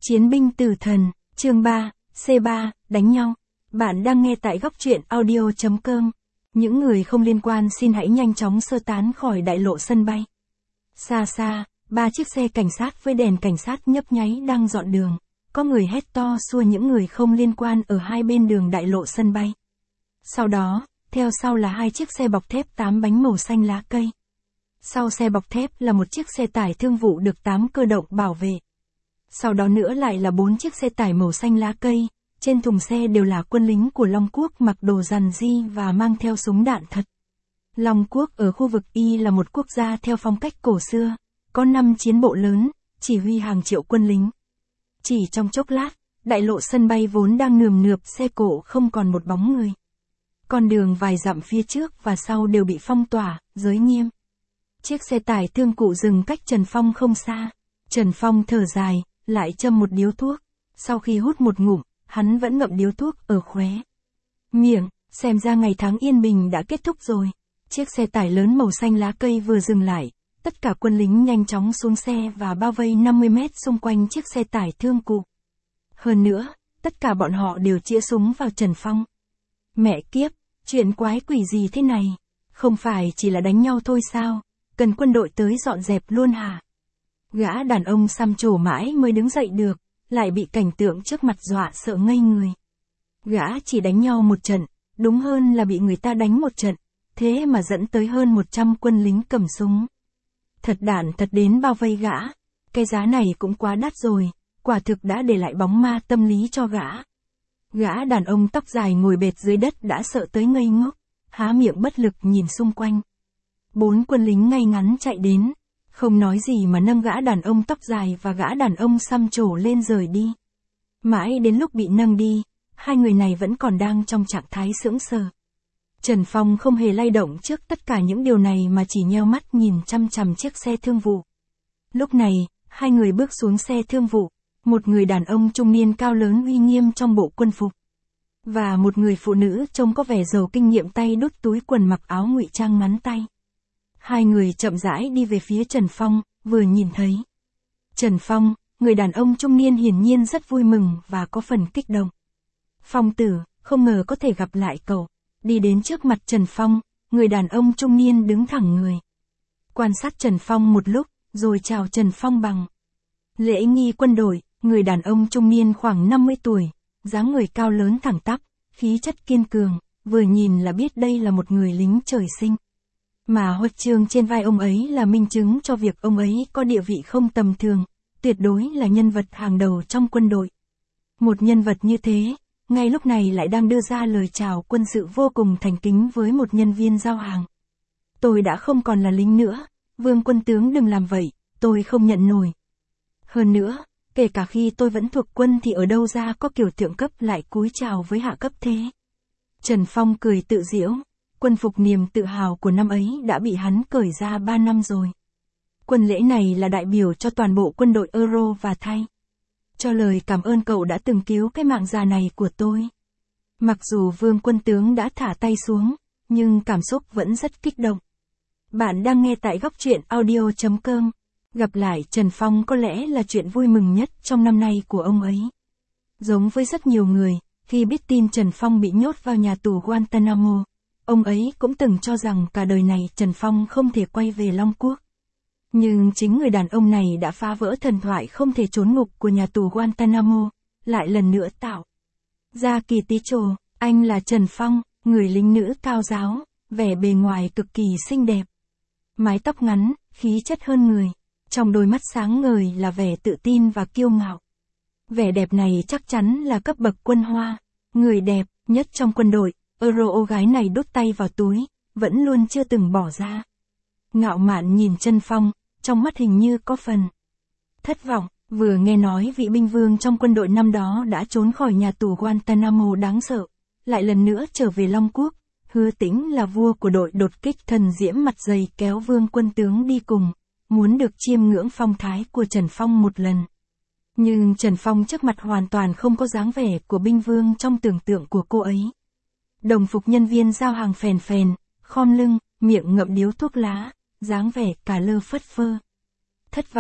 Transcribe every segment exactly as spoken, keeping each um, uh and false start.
Chiến binh tử thần, chương ba, C ba, đánh nhau. Bạn đang nghe tại góc truyện audio chấm com. Những người không liên quan xin hãy nhanh chóng sơ tán khỏi đại lộ sân bay. Xa xa, ba chiếc xe cảnh sát với đèn cảnh sát nhấp nháy đang dọn đường. Có người hét to xua những người không liên quan ở hai bên đường đại lộ sân bay. Sau đó, theo sau là hai chiếc xe bọc thép tám bánh màu xanh lá cây. Sau xe bọc thép là một chiếc xe tải thương vụ được tám cơ động bảo vệ. Sau đó nữa lại là bốn chiếc xe tải màu xanh lá cây, trên thùng xe đều là quân lính của Long Quốc mặc đồ rằn ri và mang theo súng đạn thật. Long Quốc ở khu vực Y là một quốc gia theo phong cách cổ xưa, có năm chiến bộ lớn, chỉ huy hàng triệu quân lính. Chỉ trong chốc lát, đại lộ sân bay vốn đang nườm nượp xe cộ không còn một bóng người. Con đường vài dặm phía trước và sau đều bị phong tỏa, giới nghiêm. Chiếc xe tải thương cụ dừng cách Trần Phong không xa. Trần Phong thở dài, lại châm một điếu thuốc. Sau khi hút một ngụm, hắn vẫn ngậm điếu thuốc ở khóe miệng, xem ra ngày tháng yên bình đã kết thúc rồi. Chiếc xe tải lớn màu xanh lá cây vừa dừng lại, tất cả quân lính nhanh chóng xuống xe và bao vây năm mươi mét xung quanh chiếc xe tải thương cụ. Hơn nữa, tất cả bọn họ đều chĩa súng vào Trần Phong. Mẹ kiếp, chuyện quái quỷ gì thế này? Không phải chỉ là đánh nhau thôi sao? Cần quân đội tới dọn dẹp luôn hả? Gã đàn ông xăm trổ mãi mới đứng dậy được, lại bị cảnh tượng trước mặt dọa sợ ngây người. Gã chỉ đánh nhau một trận, đúng hơn là bị người ta đánh một trận, thế mà dẫn tới hơn một trăm quân lính cầm súng. Thật đản thật đến bao vây gã, cái giá này cũng quá đắt rồi, quả thực đã để lại bóng ma tâm lý cho gã. Gã đàn ông tóc dài ngồi bệt dưới đất đã sợ tới ngây ngốc, há miệng bất lực nhìn xung quanh. Bốn quân lính ngay ngắn chạy đến, không nói gì mà nâng gã đàn ông tóc dài và gã đàn ông xăm trổ lên rời đi. Mãi đến lúc bị nâng đi, hai người này vẫn còn đang trong trạng thái sững sờ. Trần Phong không hề lay động trước tất cả những điều này mà chỉ nheo mắt nhìn chăm chằm chiếc xe thương vụ. Lúc này, hai người bước xuống xe thương vụ, một người đàn ông trung niên cao lớn uy nghiêm trong bộ quân phục. Và một người phụ nữ trông có vẻ giàu kinh nghiệm tay đút túi quần mặc áo ngụy trang ngắn tay. Hai người chậm rãi đi về phía Trần Phong, vừa nhìn thấy Trần Phong, người đàn ông trung niên hiển nhiên rất vui mừng và có phần kích động. Phong tử, không ngờ có thể gặp lại cậu. Đi đến trước mặt Trần Phong, người đàn ông trung niên đứng thẳng người. Quan sát Trần Phong một lúc, rồi chào Trần Phong bằng lễ nghi quân đội. Người đàn ông trung niên khoảng năm mươi tuổi, dáng người cao lớn thẳng tắp, khí chất kiên cường, vừa nhìn là biết đây là một người lính trời sinh. Mà huân chương trên vai ông ấy là minh chứng cho việc ông ấy có địa vị không tầm thường, tuyệt đối là nhân vật hàng đầu trong quân đội. Một nhân vật như thế, ngay lúc này lại đang đưa ra lời chào quân sự vô cùng thành kính với một nhân viên giao hàng. Tôi đã không còn là lính nữa, Vương quân tướng đừng làm vậy, tôi không nhận nổi. Hơn nữa, kể cả khi tôi vẫn thuộc quân thì ở đâu ra có kiểu thượng cấp lại cúi chào với hạ cấp thế. Trần Phong cười tự giễu. Quân phục niềm tự hào của năm ấy đã bị hắn cởi ra ba năm rồi. Quân lễ này là đại biểu cho toàn bộ quân đội Euro và thay. Cho lời cảm ơn cậu đã từng cứu cái mạng già này của tôi. Mặc dù Vương quân tướng đã thả tay xuống, nhưng cảm xúc vẫn rất kích động. Bạn đang nghe tại góc truyện audio chấm com. Gặp lại Trần Phong có lẽ là chuyện vui mừng nhất trong năm nay của ông ấy. Giống với rất nhiều người, khi biết tin Trần Phong bị nhốt vào nhà tù Guantanamo, ông ấy cũng từng cho rằng cả đời này Trần Phong không thể quay về Long Quốc. Nhưng chính người đàn ông này đã phá vỡ thần thoại không thể trốn ngục của nhà tù Guantanamo, lại lần nữa tạo ra kỳ tích trồ. Anh là Trần Phong, người lính nữ cao giáo, vẻ bề ngoài cực kỳ xinh đẹp. Mái tóc ngắn, khí chất hơn người, trong đôi mắt sáng ngời là vẻ tự tin và kiêu ngạo. Vẻ đẹp này chắc chắn là cấp bậc quân hoa, người đẹp nhất trong quân đội. Euro ô gái này đút tay vào túi, vẫn luôn chưa từng bỏ ra. Ngạo mạn nhìn Trần Phong, trong mắt hình như có phần thất vọng, vừa nghe nói vị binh vương trong quân đội năm đó đã trốn khỏi nhà tù Guantanamo đáng sợ, lại lần nữa trở về Long Quốc. Hứa Tĩnh là vua của đội đột kích thần diễm mặt dày kéo Vương quân tướng đi cùng, muốn được chiêm ngưỡng phong thái của Trần Phong một lần. Nhưng Trần Phong trước mặt hoàn toàn không có dáng vẻ của binh vương trong tưởng tượng của cô ấy. Đồng phục nhân viên giao hàng phèn phèn, khom lưng, miệng ngậm điếu thuốc lá, dáng vẻ cả lơ phất phơ. Thất vọng,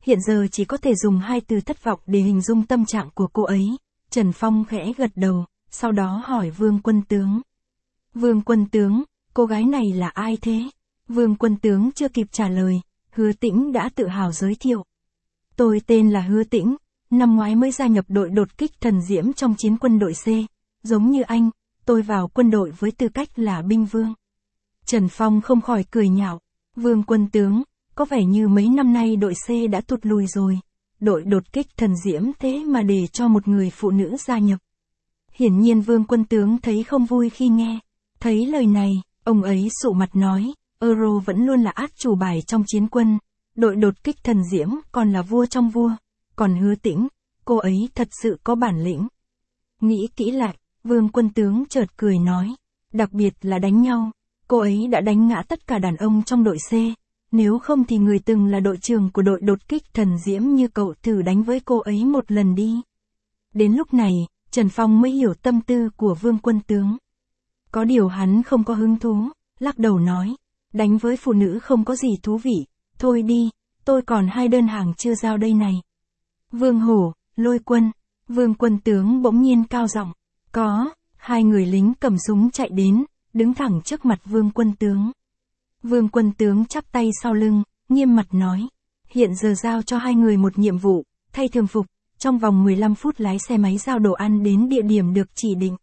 hiện giờ chỉ có thể dùng hai từ thất vọng để hình dung tâm trạng của cô ấy. Trần Phong khẽ gật đầu, sau đó hỏi Vương Quân Tướng. Vương Quân Tướng, cô gái này là ai thế? Vương Quân Tướng chưa kịp trả lời, Hứa Tĩnh đã tự hào giới thiệu. Tôi tên là Hứa Tĩnh, năm ngoái mới gia nhập đội đột kích thần diễm trong chiến quân đội C. Giống như anh, tôi vào quân đội với tư cách là binh vương. Trần Phong không khỏi cười nhạo. Vương Quân Tướng, có vẻ như mấy năm nay đội C đã tụt lùi rồi. Đội đột kích thần diễm thế mà để cho một người phụ nữ gia nhập. Hiển nhiên Vương Quân Tướng thấy không vui khi nghe. Thấy lời này, ông ấy sụ mặt nói, Euro vẫn luôn là át chủ bài trong chiến quân. Đội đột kích thần diễm còn là vua trong vua. Còn Hứa Tĩnh, cô ấy thật sự có bản lĩnh. Nghĩ kỹ lại, Vương Quân Tướng chợt cười nói. Đặc biệt là đánh nhau, cô ấy đã đánh ngã tất cả đàn ông trong đội C. Nếu không thì người từng là đội trưởng của đội đột kích thần diễm như cậu thử đánh với cô ấy một lần đi. Đến lúc này, Trần Phong mới hiểu tâm tư của Vương Quân Tướng. Có điều hắn không có hứng thú, lắc đầu nói. Đánh với phụ nữ không có gì thú vị, thôi đi, tôi còn hai đơn hàng chưa giao đây này. Vương Hổ, Lôi Quân, Vương Quân Tướng bỗng nhiên cao giọng. Có, hai người lính cầm súng chạy đến, đứng thẳng trước mặt Vương Quân Tướng. Vương Quân Tướng chắp tay sau lưng, nghiêm mặt nói. Hiện giờ giao cho hai người một nhiệm vụ, thay thường phục, trong vòng mười lăm phút lái xe máy giao đồ ăn đến địa điểm được chỉ định.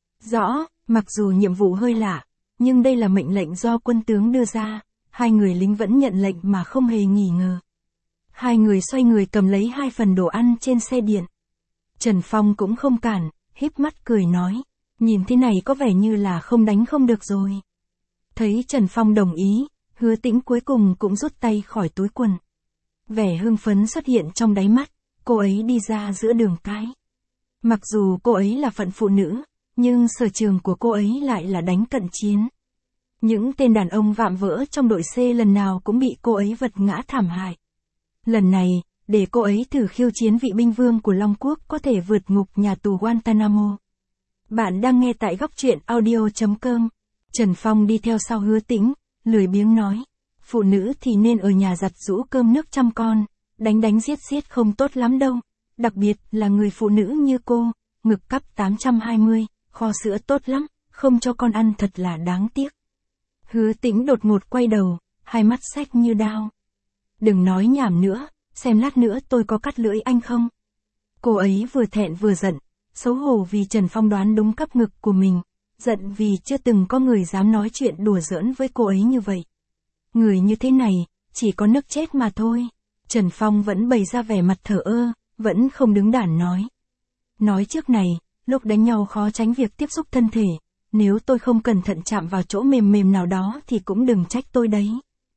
Rõ, mặc dù nhiệm vụ hơi lạ, nhưng đây là mệnh lệnh do quân tướng đưa ra, hai người lính vẫn nhận lệnh mà không hề nghi ngờ. Hai người xoay người cầm lấy hai phần đồ ăn trên xe điện. Trần Phong cũng không cản, híp mắt cười nói. Nhìn thế này có vẻ như là không đánh không được rồi. Thấy Trần Phong đồng ý, Hứa Tĩnh cuối cùng cũng rút tay khỏi túi quần. Vẻ hưng phấn xuất hiện trong đáy mắt, cô ấy đi ra giữa đường cái. Mặc dù cô ấy là phận phụ nữ, nhưng sở trường của cô ấy lại là đánh cận chiến. Những tên đàn ông vạm vỡ trong đội C lần nào cũng bị cô ấy vật ngã thảm hại. Lần này, để cô ấy thử khiêu chiến vị binh vương của Long Quốc có thể vượt ngục nhà tù Guantanamo. Bạn đang nghe tại góc truyện audio chấm com. Trần Phong đi theo sau Hứa Tĩnh, lười biếng nói. Phụ nữ thì nên ở nhà giặt giũ cơm nước chăm con, đánh đánh giết giết không tốt lắm đâu. Đặc biệt là người phụ nữ như cô, ngực cắp tám trăm hai mươi, kho sữa tốt lắm, không cho con ăn thật là đáng tiếc. Hứa Tĩnh đột ngột quay đầu, hai mắt xách như đao. Đừng nói nhảm nữa, xem lát nữa tôi có cắt lưỡi anh không. Cô ấy vừa thẹn vừa giận, xấu hổ vì Trần Phong đoán đúng cắp ngực của mình, giận vì chưa từng có người dám nói chuyện đùa giỡn với cô ấy như vậy. Người như thế này, chỉ có nước chết mà thôi. Trần Phong vẫn bày ra vẻ mặt thờ ơ, vẫn không đứng đắn nói. Nói trước này, lúc đánh nhau khó tránh việc tiếp xúc thân thể, nếu tôi không cẩn thận chạm vào chỗ mềm mềm nào đó thì cũng đừng trách tôi đấy.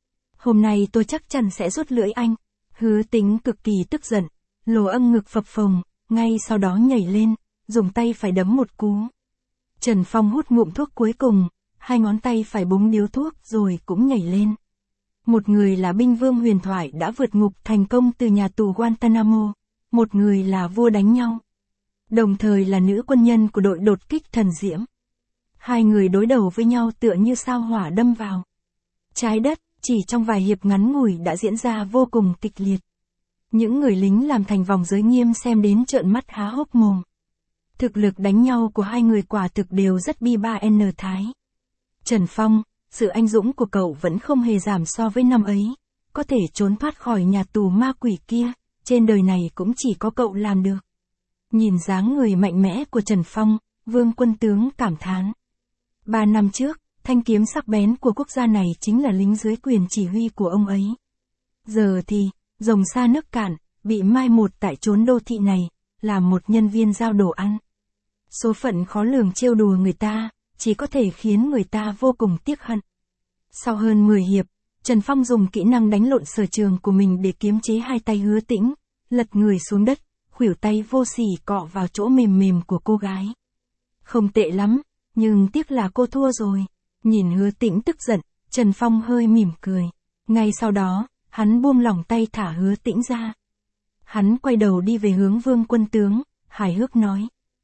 Hôm nay tôi chắc chắn sẽ rút lưỡi anh. Hứa Tĩnh cực kỳ tức giận, lồ âm ngực phập phồng, ngay sau đó nhảy lên, dùng tay phải đấm một cú. Trần Phong hút ngụm thuốc cuối cùng, hai ngón tay phải búng điếu thuốc rồi cũng nhảy lên. Một người là binh vương huyền thoại đã vượt ngục thành công từ nhà tù Guantanamo, một người là vua đánh nhau, đồng thời là nữ quân nhân của đội đột kích thần diễm. Hai người đối đầu với nhau tựa như sao hỏa đâm vào. Trái đất, chỉ trong vài hiệp ngắn ngủi đã diễn ra vô cùng kịch liệt. Những người lính làm thành vòng giới nghiêm xem đến trợn mắt há hốc mồm. Thực lực đánh nhau của hai người quả thực đều rất bi ba n thái. Trần Phong, sự anh dũng của cậu vẫn không hề giảm so với năm ấy. Có thể trốn thoát khỏi nhà tù ma quỷ kia, trên đời này cũng chỉ có cậu làm được. Nhìn dáng người mạnh mẽ của Trần Phong, Vương Quân Tướng cảm thán. Ba năm trước, thanh kiếm sắc bén của quốc gia này chính là lính dưới quyền chỉ huy của ông ấy. Giờ thì, rồng xa nước cạn, bị mai một tại chốn đô thị này, làm một nhân viên giao đồ ăn. Số phận khó lường trêu đùa người ta, chỉ có thể khiến người ta vô cùng tiếc hận. Sau hơn mười hiệp, Trần Phong dùng kỹ năng đánh lộn sở trường của mình để kiềm chế hai tay Hứa Tĩnh, lật người xuống đất, khuỷu tay vô sỉ cọ vào chỗ mềm mềm của cô gái. Không tệ lắm, nhưng tiếc là cô thua rồi. Nhìn Hứa Tĩnh tức giận, Trần Phong hơi mỉm cười. Ngay sau đó, hắn buông lỏng tay thả Hứa Tĩnh ra. Hắn quay đầu đi về hướng Vương Quân Tướng, hài hước nói.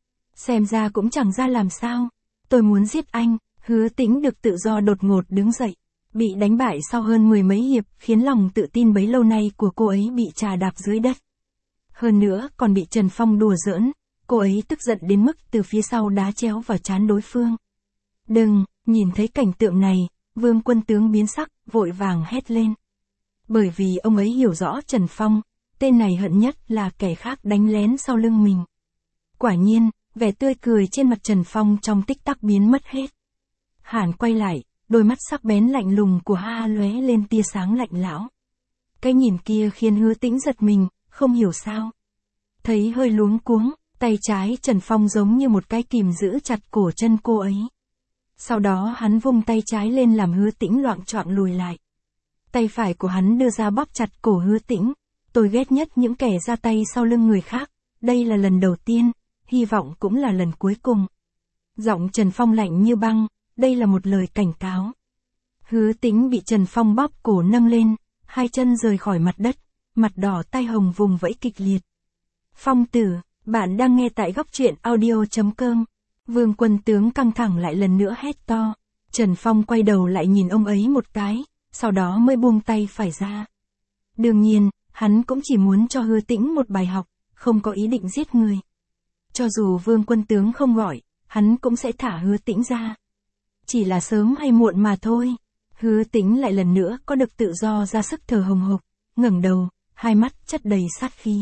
Xem ra cũng chẳng ra làm sao. Tôi muốn giết anh. Hứa Tĩnh được tự do đột ngột đứng dậy. Bị đánh bại sau hơn mười mấy hiệp khiến lòng tự tin bấy lâu nay của cô ấy bị chà đạp dưới đất. Hơn nữa còn bị Trần Phong đùa giỡn, cô ấy tức giận đến mức từ phía sau đá chéo vào trán đối phương. Đừng, nhìn thấy cảnh tượng này, Vương Quân Tướng biến sắc, vội vàng hét lên. Bởi vì ông ấy hiểu rõ Trần Phong, tên này hận nhất là kẻ khác đánh lén sau lưng mình. Quả nhiên, vẻ tươi cười trên mặt Trần Phong trong tích tắc biến mất hết. Hàn quay lại, đôi mắt sắc bén lạnh lùng của Ha lóe lên tia sáng lạnh lão. Cái nhìn kia khiến Hứa Tĩnh giật mình, không hiểu sao. Thấy hơi luống cuống, tay trái Trần Phong giống như một cái kìm giữ chặt cổ chân cô ấy. Sau đó hắn vung tay trái lên làm Hứa Tĩnh loạng choạng lùi lại. Tay phải của hắn đưa ra bóp chặt cổ Hứa Tĩnh. Tôi ghét nhất những kẻ ra tay sau lưng người khác, đây là lần đầu tiên, hy vọng cũng là lần cuối cùng. Giọng Trần Phong lạnh như băng, đây là một lời cảnh cáo. Hứa Tĩnh bị Trần Phong bóp cổ nâng lên, hai chân rời khỏi mặt đất, mặt đỏ tai hồng vùng vẫy kịch liệt. Phong tử, bạn đang nghe tại góc truyện audio.com. Vương Quân Tướng căng thẳng lại lần nữa hét to. Trần Phong quay đầu lại nhìn ông ấy một cái, sau đó mới buông tay phải ra. Đương nhiên, hắn cũng chỉ muốn cho Hứa Tĩnh một bài học, không có ý định giết người. Cho dù Vương Quân Tướng không gọi, hắn cũng sẽ thả Hứa Tĩnh ra. Chỉ là sớm hay muộn mà thôi. Hứa Tĩnh lại lần nữa có được tự do ra sức thở hồng hộc, ngẩng đầu, hai mắt chất đầy sát khí.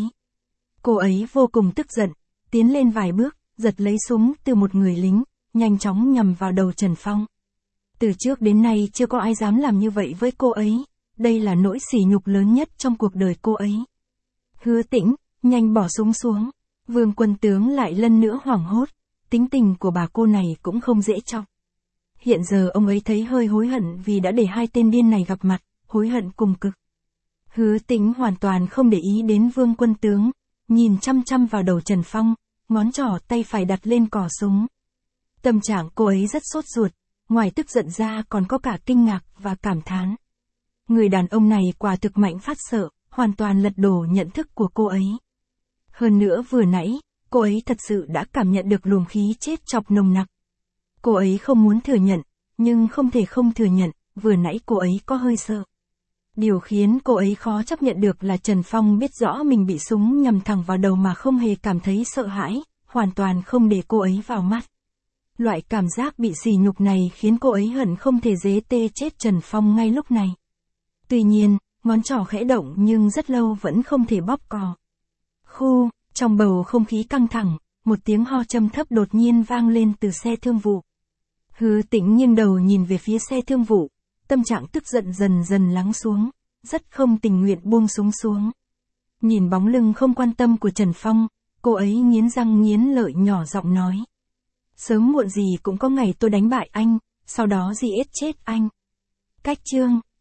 Cô ấy vô cùng tức giận, tiến lên vài bước, giật lấy súng từ một người lính, nhanh chóng nhằm vào đầu Trần Phong. Từ trước đến nay chưa có ai dám làm như vậy với cô ấy, đây là nỗi sỉ nhục lớn nhất trong cuộc đời cô ấy. Hứa Tĩnh, nhanh bỏ súng xuống. Vương Quân Tướng lại lần nữa hoảng hốt, tính tình của bà cô này cũng không dễ chọc. Hiện giờ ông ấy thấy hơi hối hận vì đã để hai tên điên này gặp mặt, hối hận cùng cực. Hứa Tĩnh hoàn toàn không để ý đến Vương Quân Tướng, nhìn chăm chăm vào đầu Trần Phong, ngón trỏ tay phải đặt lên cò súng. Tâm trạng cô ấy rất sốt ruột, ngoài tức giận ra còn có cả kinh ngạc và cảm thán. Người đàn ông này quả thực mạnh phát sợ, hoàn toàn lật đổ nhận thức của cô ấy. Hơn nữa vừa nãy, cô ấy thật sự đã cảm nhận được luồng khí chết chọc nồng nặc. Cô ấy không muốn thừa nhận, nhưng không thể không thừa nhận, vừa nãy cô ấy có hơi sợ. Điều khiến cô ấy khó chấp nhận được là Trần Phong biết rõ mình bị súng nhằm thẳng vào đầu mà không hề cảm thấy sợ hãi, hoàn toàn không để cô ấy vào mắt. Loại cảm giác bị sỉ nhục này khiến cô ấy hận không thể dế tê chết Trần Phong ngay lúc này. Tuy nhiên, ngón trỏ khẽ động nhưng rất lâu vẫn không thể bóp cò. Khu, trong bầu không khí căng thẳng, một tiếng ho trầm thấp đột nhiên vang lên từ xe thương vụ. Hứa Tĩnh nghiêng đầu nhìn về phía xe thương vụ, tâm trạng tức giận dần dần lắng xuống, rất không tình nguyện buông súng xuống. Nhìn bóng lưng không quan tâm của Trần Phong, cô ấy nghiến răng nghiến lợi nhỏ giọng nói. Sớm muộn gì cũng có ngày tôi đánh bại anh, sau đó giết chết anh. Cách chương